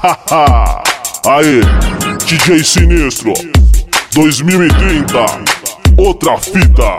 Aê, DJ Sinistro 2030, outra fita.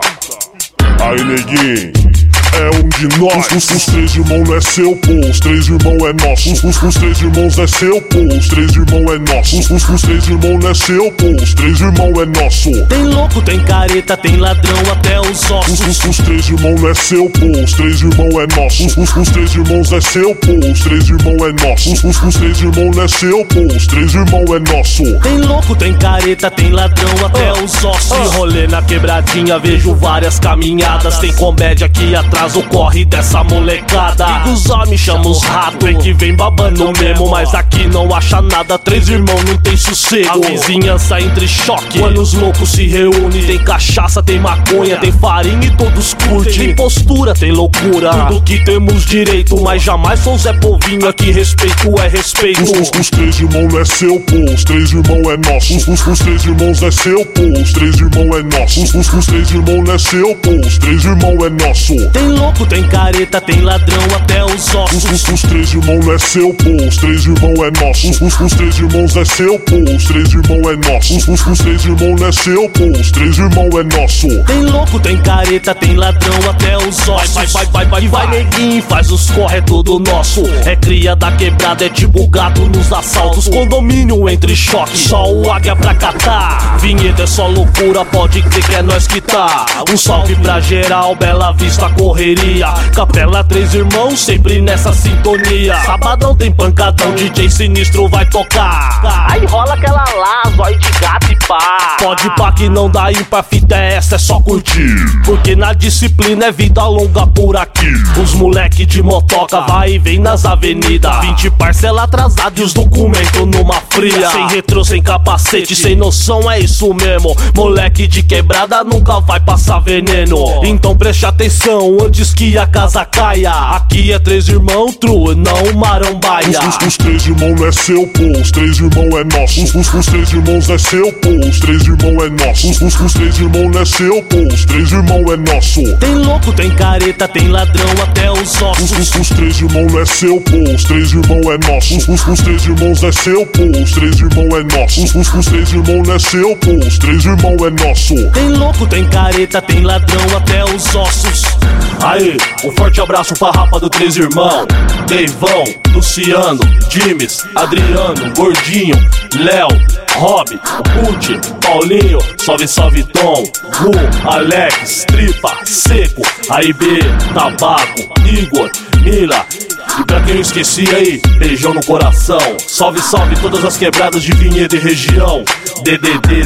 Aí, neguinho, é um de nós. Os três irmãos não é seu, pô, os três irmãos é nosso. Os três irmãos é seu, pô, os três irmãos é nosso. Os três irmãos não é seu, pô, os três irmãos é nosso. Tem louco, tem careta, tem ladrão até os ossos. Os três irmãos não é seu, pô, os três irmãos é nosso. Os três irmãos é seu, pô, os três irmãos é nosso. Os três irmãos não é seu, pô, os três irmãos é nosso. Tem louco, tem careta, tem ladrão até os ossos. De rolê na quebradinha, vejo várias caminhadas. Tem comédia aqui atrás, o corre dessa molecada. E dos homens chama os ratos, vem que vem babando mesmo. Mas aqui não acha nada, três irmãos não tem sossego. A vizinhança entra em choque quando os loucos se reúnem. Tem cachaça, tem maconha, tem farinha e todos curtem. Tem postura, tem loucura, tudo que temos direito. Mas jamais sou Zé Povinho, aqui respeito é respeito. Os três irmãos não é seu, pô, os três irmãos é nosso. Os três irmãos é seu, pô, os três irmãos é nosso. Os três irmãos não é seu, pô, os três irmãos é nosso. Tem louco, tem careta, tem ladrão até os ossos. Os três irmãos não é seu, pô, os três irmãos é nosso. Os três irmãos é seu, pô, os três irmãos é nosso. Os três irmãos não é seu, pô, os três irmãos é nosso. Tem louco, tem careta, tem ladrão até os ossos. E vai neguinho, faz os corre, é tudo nosso. É cria da quebrada, é tipo gato nos assaltos. Condomínio entre choque, só o águia pra catar. Vinheta é só loucura, pode crer que é nós que tá. Um salve pra geral, Bela Vista, correria. Capela, três irmãos, sempre nessa sintonia. Sabadão tem pancadão, DJ Sinistro vai tocar. Aí rola aquela lá, zóio de gato e pá. Pode pá que não dá ímpar, fita é essa, é só curtir. Porque na disciplina é vida longa por aqui. Os moleque de motoca vai e vem nas avenidas. 20 parcela atrasada e os documentos numa fria. Sem retrô, sem capacete, sem noção, é isso mesmo. Moleque de quebrada nunca vai passar veneno. Então preste atenção antes que a casa caia. Aqui é três irmãos true, não marombaia. Os três irmãos não é seu, pô, os três irmãos é nosso. Os três irmãos é seu, pô, os três irmãos é nosso. Os três irmãos não é seu, pô, os três irmãos é nosso. Tem louco, tem careta, tem ladrão até os ossos. Os três irmãos não é seu, pô, os três irmãos é nosso. Os três irmãos é seu, pô, os três irmãos é nosso. Os três irmãos não é seu, pô, os três irmãos é nosso. Tem louco, tem careta, tem ladrão até os ossos. Aí, um forte abraço pra rapa do Três Irmão. Deivão, Luciano, Dimes, Adriano, Gordinho, Léo, Rob, Pucci, Paulinho, salve, salve Tom, Gu, Alex, Tripa, Seco, AIB, Tabaco, Igor, Mila. E pra quem eu esqueci aí, beijão no coração. Salve, salve todas as quebradas de Vinhedo e região. DDD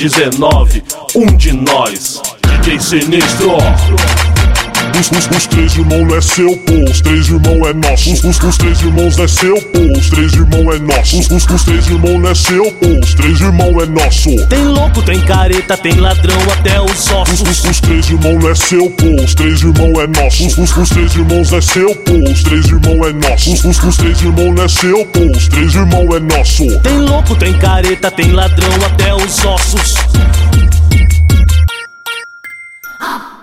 019, um de nós, DJ Sinistro. Os três irmãos não é seu, pô, os três irmãos é nosso. Os três irmãos é seu, pô, os três irmãos é nosso. Os três irmãos não é seu, pô, os três irmãos é nosso. Tem louco, tem careta, tem ladrão até os ossos. Os três irmãos não é seu, pô, os três irmãos é nosso. Os três irmãos é seu, pô, os três irmãos é nosso. Os três irmãos não é seu, pô, os três irmãos é nosso. Tem louco, tem careta, tem ladrão até os ossos.